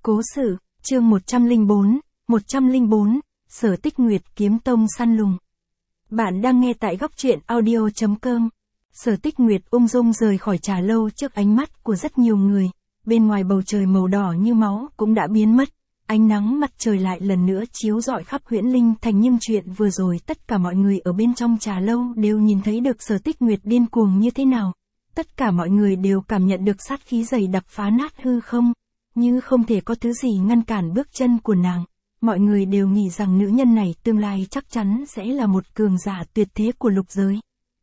Cố sự, chương 104, Sở Tích Nguyệt kiếm tông săn lùng. Bạn đang nghe tại góc truyện audio.com. Sở Tích Nguyệt ung dung rời khỏi trà lâu trước ánh mắt của rất nhiều người, bên ngoài bầu trời màu đỏ như máu cũng đã biến mất, ánh nắng mặt trời lại lần nữa chiếu rọi khắp Huyễn Linh Thành, nhưng chuyện vừa rồi tất cả mọi người ở bên trong trà lâu đều nhìn thấy được Sở Tích Nguyệt điên cuồng như thế nào. Tất cả mọi người đều cảm nhận được sát khí dày đặc phá nát hư không, như không thể có thứ gì ngăn cản bước chân của nàng. Mọi người đều nghĩ rằng nữ nhân này tương lai chắc chắn sẽ là một cường giả tuyệt thế của lục giới.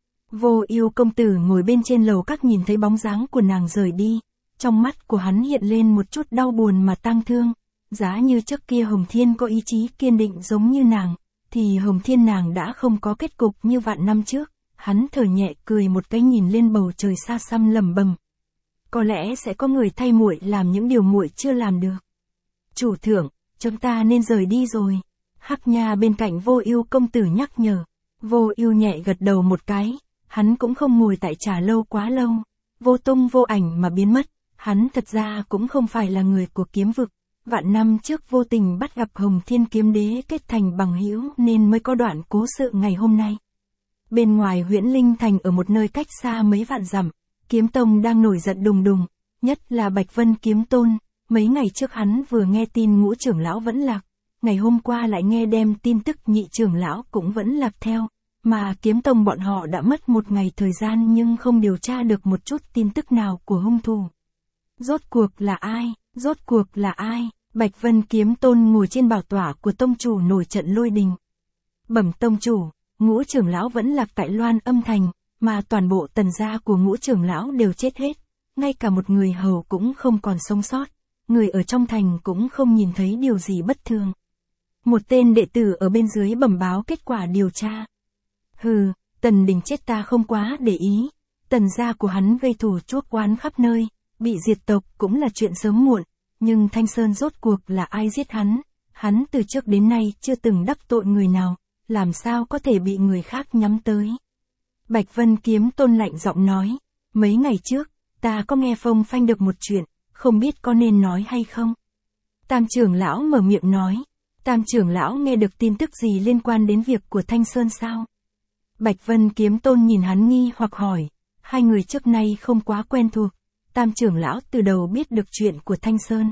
Vô Ưu công tử ngồi bên trên lầu các nhìn thấy bóng dáng của nàng rời đi, trong mắt của hắn hiện lên một chút đau buồn mà tang thương. Giá như trước kia Hồng Thiên có ý chí kiên định giống như nàng, thì Hồng Thiên nàng đã không có kết cục như vạn năm trước. Hắn thở nhẹ cười một cái, nhìn lên bầu trời xa xăm lẩm bẩm. Có lẽ sẽ có người thay muội làm những điều muội chưa làm được. Chủ thượng, chúng ta nên rời đi rồi. Hắc Nha bên cạnh Vô Ưu công tử nhắc nhở. Vô Ưu nhẹ gật đầu một cái, hắn cũng không ngồi tại trà lâu quá lâu, vô tung vô ảnh mà biến mất. Hắn thật ra cũng không phải là người của kiếm vực, vạn năm trước vô tình bắt gặp Hồng Thiên kiếm đế kết thành bằng hữu nên mới có đoạn cố sự ngày hôm nay. Bên ngoài Huyễn Linh Thành ở một nơi cách xa mấy vạn dặm, Kiếm Tông đang nổi giận đùng đùng, nhất là Bạch Vân Kiếm Tôn. Mấy ngày trước hắn vừa nghe tin Ngũ trưởng lão vẫn lạc, ngày hôm qua lại nghe đem tin tức Nhị trưởng lão cũng vẫn lạc theo, mà Kiếm Tông bọn họ đã mất một ngày thời gian nhưng không điều tra được một chút tin tức nào của hung thủ. Rốt cuộc là ai? Rốt cuộc là ai? Bạch Vân Kiếm Tôn ngồi trên bảo tọa của tông chủ nổi trận lôi đình. Bẩm tông chủ, Ngũ trưởng lão vẫn lạc tại Loan Âm Thành, mà toàn bộ tần gia của Ngũ trưởng lão đều chết hết, ngay cả một người hầu cũng không còn sống sót, người ở trong thành cũng không nhìn thấy điều gì bất thường. Một tên đệ tử ở bên dưới bẩm báo kết quả điều tra. Hừ, Tần Đình chết ta không quá để ý, tần gia của hắn gây thù chuốc oán khắp nơi, bị diệt tộc cũng là chuyện sớm muộn, nhưng Thanh Sơn rốt cuộc là ai giết hắn? Hắn từ trước đến nay chưa từng đắc tội người nào, làm sao có thể bị người khác nhắm tới. Bạch Vân Kiếm Tôn lạnh giọng nói, mấy ngày trước, ta có nghe phong phanh được một chuyện, không biết có nên nói hay không. Tam trưởng lão mở miệng nói, Tam trưởng lão nghe được tin tức gì liên quan đến việc của Thanh Sơn sao? Bạch Vân Kiếm Tôn nhìn hắn nghi hoặc hỏi, hai người trước nay không quá quen thuộc, Tam trưởng lão từ đầu biết được chuyện của Thanh Sơn.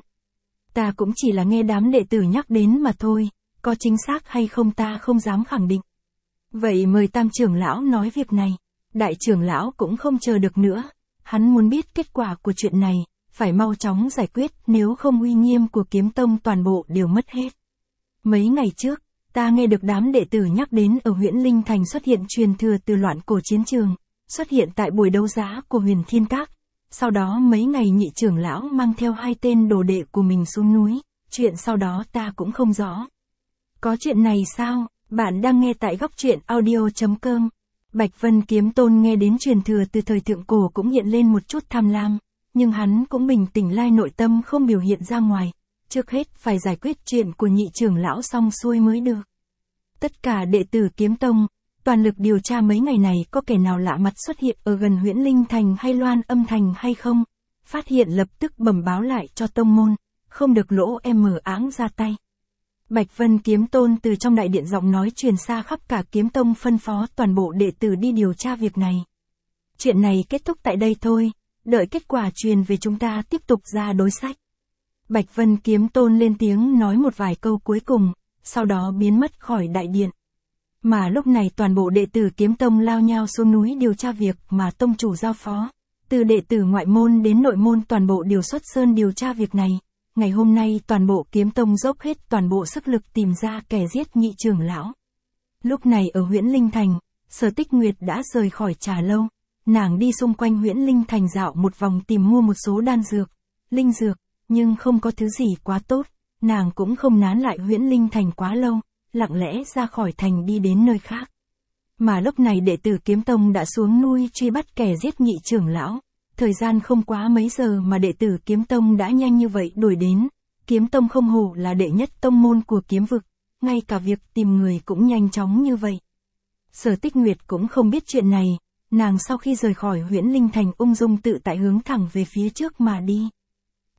Ta cũng chỉ là nghe đám đệ tử nhắc đến mà thôi, có chính xác hay không ta không dám khẳng định. Vậy mời Tam trưởng lão nói việc này. Đại trưởng lão cũng không chờ được nữa, hắn muốn biết kết quả của chuyện này, phải mau chóng giải quyết, nếu không uy nghiêm của Kiếm Tông toàn bộ đều mất hết. Mấy ngày trước, ta nghe được đám đệ tử nhắc đến ở Huyễn Linh Thành xuất hiện truyền thừa từ loạn cổ chiến trường, xuất hiện tại buổi đấu giá của Huyền Thiên Các. Sau đó mấy ngày Nhị trưởng lão mang theo hai tên đồ đệ của mình xuống núi, chuyện sau đó ta cũng không rõ. Có chuyện này sao? Bạn đang nghe tại góc truyện audio.com. Bạch Vân Kiếm Tôn nghe đến truyền thừa từ thời thượng cổ cũng hiện lên một chút tham lam, nhưng hắn cũng bình tĩnh lai nội tâm không biểu hiện ra ngoài, trước hết phải giải quyết chuyện của Nhị trưởng lão xong xuôi mới được. Tất cả đệ tử Kiếm Tông, toàn lực điều tra mấy ngày này có kẻ nào lạ mặt xuất hiện ở gần Huyễn Linh Thành hay Loan Âm Thành hay không, phát hiện lập tức bẩm báo lại cho tông môn, không được lỗ áng ra tay. Bạch Vân Kiếm Tôn từ trong đại điện giọng nói truyền xa khắp cả Kiếm Tông, phân phó toàn bộ đệ tử đi điều tra việc này. Chuyện này kết thúc tại đây thôi, đợi kết quả truyền về chúng ta tiếp tục ra đối sách. Bạch Vân Kiếm Tôn lên tiếng nói một vài câu cuối cùng, sau đó biến mất khỏi đại điện. Mà lúc này toàn bộ đệ tử Kiếm Tông lao nhao xuống núi điều tra việc mà tông chủ giao phó. Từ đệ tử ngoại môn đến nội môn toàn bộ đều xuất sơn điều tra việc này. Ngày hôm nay toàn bộ Kiếm Tông dốc hết toàn bộ sức lực tìm ra kẻ giết Nhị trưởng lão. Lúc này ở Huyễn Linh Thành, Sở Tích Nguyệt đã rời khỏi trà lâu. Nàng đi xung quanh Huyễn Linh Thành dạo một vòng tìm mua một số đan dược, linh dược, nhưng không có thứ gì quá tốt. Nàng cũng không nán lại Huyễn Linh Thành quá lâu, lặng lẽ ra khỏi thành đi đến nơi khác. Mà lúc này đệ tử Kiếm Tông đã xuống núi truy bắt kẻ giết Nhị trưởng lão. Thời gian không quá mấy giờ mà đệ tử Kiếm Tông đã nhanh như vậy đuổi đến. Kiếm Tông không hổ là đệ nhất tông môn của kiếm vực, ngay cả việc tìm người cũng nhanh chóng như vậy. Sở Tích Nguyệt cũng không biết chuyện này, nàng sau khi rời khỏi Huyễn Linh Thành ung dung tự tại hướng thẳng về phía trước mà đi.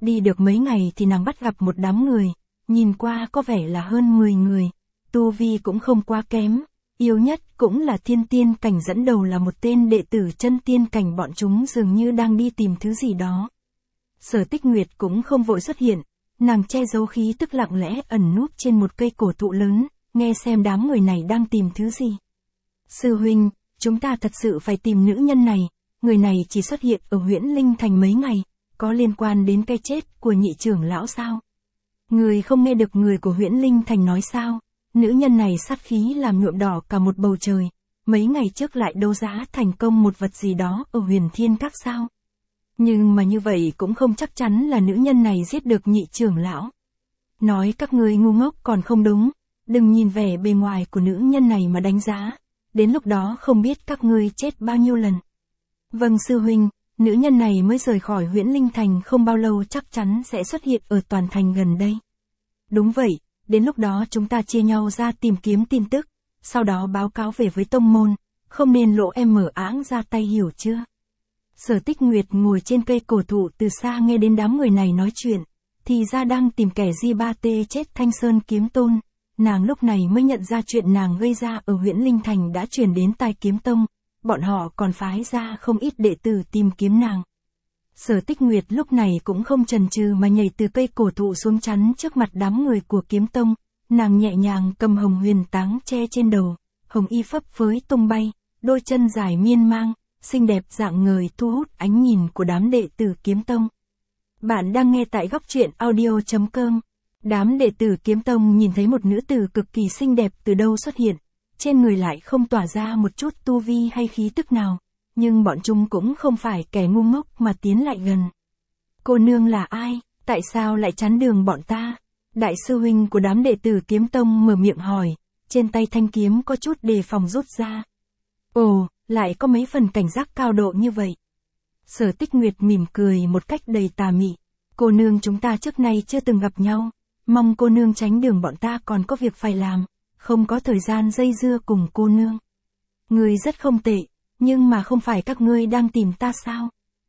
Đi được mấy ngày thì nàng bắt gặp một đám người, nhìn qua có vẻ là hơn 10 người, tu vi cũng không quá kém, yếu nhất cũng là thiên tiên cảnh, dẫn đầu là một tên đệ tử chân tiên cảnh. Bọn chúng dường như đang đi tìm thứ gì đó. Sở Tích Nguyệt cũng không vội xuất hiện, nàng che giấu khí tức lặng lẽ ẩn núp trên một cây cổ thụ lớn, nghe xem đám người này đang tìm thứ gì. Sư huynh, chúng ta thật sự phải tìm nữ nhân này, người này chỉ xuất hiện ở Huyễn Linh Thành mấy ngày, có liên quan đến cái chết của nhị trưởng lão sao? Người không nghe được người của Huyễn Linh Thành nói sao? Nữ nhân này sát khí làm nhuộm đỏ cả một bầu trời, mấy ngày trước lại đấu giá thành công một vật gì đó ở Huyền Thiên Các sao? Nhưng mà như vậy cũng không chắc chắn là nữ nhân này giết được nhị trưởng lão. Nói các ngươi ngu ngốc còn không đúng, đừng nhìn vẻ bề ngoài của nữ nhân này mà đánh giá, đến lúc đó không biết các ngươi chết bao nhiêu lần. Vâng sư huynh, nữ nhân này mới rời khỏi Huyễn Linh Thành không bao lâu, chắc chắn sẽ xuất hiện ở toàn thành gần đây. Đúng vậy, đến lúc đó chúng ta chia nhau ra tìm kiếm tin tức, sau đó báo cáo về với tông môn, không nên lộ em mở áng ra tay, hiểu chưa? Sở Tích Nguyệt ngồi trên cây cổ thụ từ xa nghe đến đám người này nói chuyện, thì ra đang tìm kẻ Di3T chết Thanh Sơn Kiếm Tôn. Nàng lúc này mới nhận ra chuyện nàng gây ra ở Huyễn Linh Thành đã truyền đến tai Kiếm Tông, bọn họ còn phái ra không ít đệ tử tìm kiếm nàng. Sở Tích Nguyệt lúc này cũng không chần chừ mà nhảy từ cây cổ thụ xuống chắn trước mặt đám người của Kiếm Tông, nàng nhẹ nhàng cầm hồng huyền táng che trên đầu, hồng y phấp phới tung bay, đôi chân dài miên mang, xinh đẹp dạng người thu hút ánh nhìn của đám đệ tử Kiếm Tông. Bạn đang nghe tại góc truyện audio.com. Đám đệ tử Kiếm Tông nhìn thấy một nữ tử cực kỳ xinh đẹp từ đâu xuất hiện, trên người lại không tỏa ra một chút tu vi hay khí tức nào, nhưng bọn chúng cũng không phải kẻ ngu ngốc mà tiến lại gần. Cô nương là ai, tại sao lại chắn đường bọn ta? Đại sư huynh của đám đệ tử Kiếm Tông mở miệng hỏi, trên tay thanh kiếm có chút đề phòng rút ra. Ồ, lại có mấy phần cảnh giác cao độ như vậy. Sở Tích Nguyệt mỉm cười một cách đầy tà mị. Cô nương chúng ta trước nay chưa từng gặp nhau, mong cô nương tránh đường bọn ta còn có việc phải làm, không có thời gian dây dưa cùng cô nương. Người rất không tệ, nhưng mà không phải các ngươi đang tìm ta sao?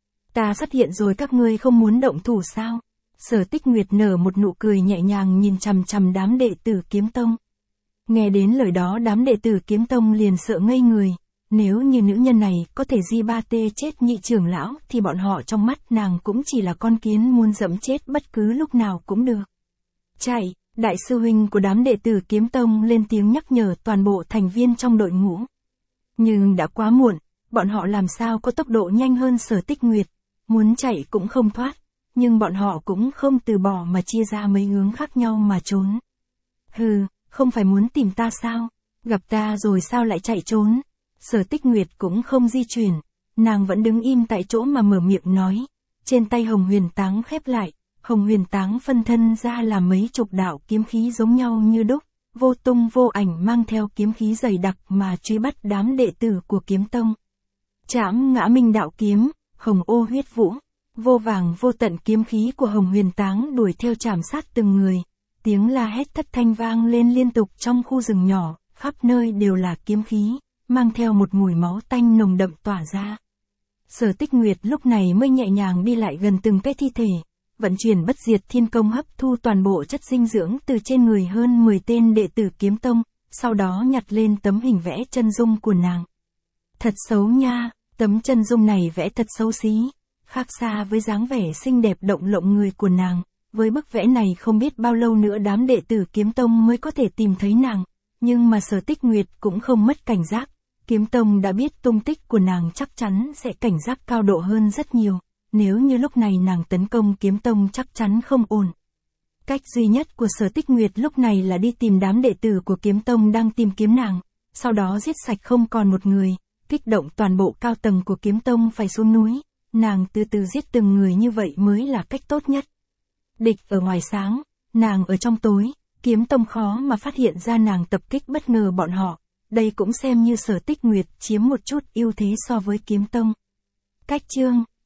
Ta xuất hiện rồi các ngươi không muốn động thủ sao? Sở Tích Nguyệt nở một nụ cười nhẹ nhàng nhìn chằm chằm đám đệ tử Kiếm Tông. Nghe đến lời đó đám đệ tử Kiếm Tông liền sợ ngây người. Nếu như nữ nhân này có thể Di3T chết nhị trưởng lão thì bọn họ trong mắt nàng cũng chỉ là con kiến muốn dẫm chết bất cứ lúc nào cũng được. Chạy, đại sư huynh của đám đệ tử Kiếm Tông lên tiếng nhắc nhở toàn bộ thành viên trong đội ngũ. Nhưng đã quá muộn, bọn họ làm sao có tốc độ nhanh hơn Sở Tích Nguyệt, muốn chạy cũng không thoát, nhưng bọn họ cũng không từ bỏ mà chia ra mấy hướng khác nhau mà trốn. Hừ, không phải muốn tìm ta sao? Gặp ta rồi sao lại chạy trốn? Sở Tích Nguyệt cũng không di chuyển, nàng vẫn đứng im tại chỗ mà mở miệng nói. Trên tay hồng huyền táng khép lại, hồng huyền táng phân thân ra là mấy chục đạo kiếm khí giống nhau như đúc, vô tung vô ảnh mang theo kiếm khí dày đặc mà truy bắt đám đệ tử của Kiếm Tông. Trảm Ngã Minh đạo kiếm, hồng ô huyết vũ, vô vàng vô tận kiếm khí của hồng huyền táng đuổi theo chảm sát từng người, tiếng la hét thất thanh vang lên liên tục trong khu rừng nhỏ, khắp nơi đều là kiếm khí, mang theo một mùi máu tanh nồng đậm tỏa ra. Sở Tích Nguyệt lúc này mới nhẹ nhàng đi lại gần từng cái thi thể, vận chuyển bất diệt thiên công hấp thu toàn bộ chất dinh dưỡng từ trên người hơn 10 tên đệ tử Kiếm Tông, sau đó nhặt lên tấm hình vẽ chân dung của nàng. Thật xấu nha, tấm chân dung này vẽ thật xấu xí, khác xa với dáng vẻ xinh đẹp động lộng người của nàng, với bức vẽ này không biết bao lâu nữa đám đệ tử Kiếm Tông mới có thể tìm thấy nàng, nhưng mà Sở Tích Nguyệt cũng không mất cảnh giác. Kiếm Tông đã biết tung tích của nàng chắc chắn sẽ cảnh giác cao độ hơn rất nhiều, nếu như lúc này nàng tấn công Kiếm Tông chắc chắn không ổn. Cách duy nhất của Sở Tích Nguyệt lúc này là đi tìm đám đệ tử của Kiếm Tông đang tìm kiếm nàng, sau đó giết sạch không còn một người, kích động toàn bộ cao tầng của Kiếm Tông phải xuống núi, nàng từ từ giết từng người như vậy mới là cách tốt nhất. Địch ở ngoài sáng, nàng ở trong tối, Kiếm Tông khó mà phát hiện ra nàng tập kích bất ngờ bọn họ. Đây cũng xem như Sở Tích Nguyệt chiếm một chút ưu thế so với Kiếm Tông. Cách chương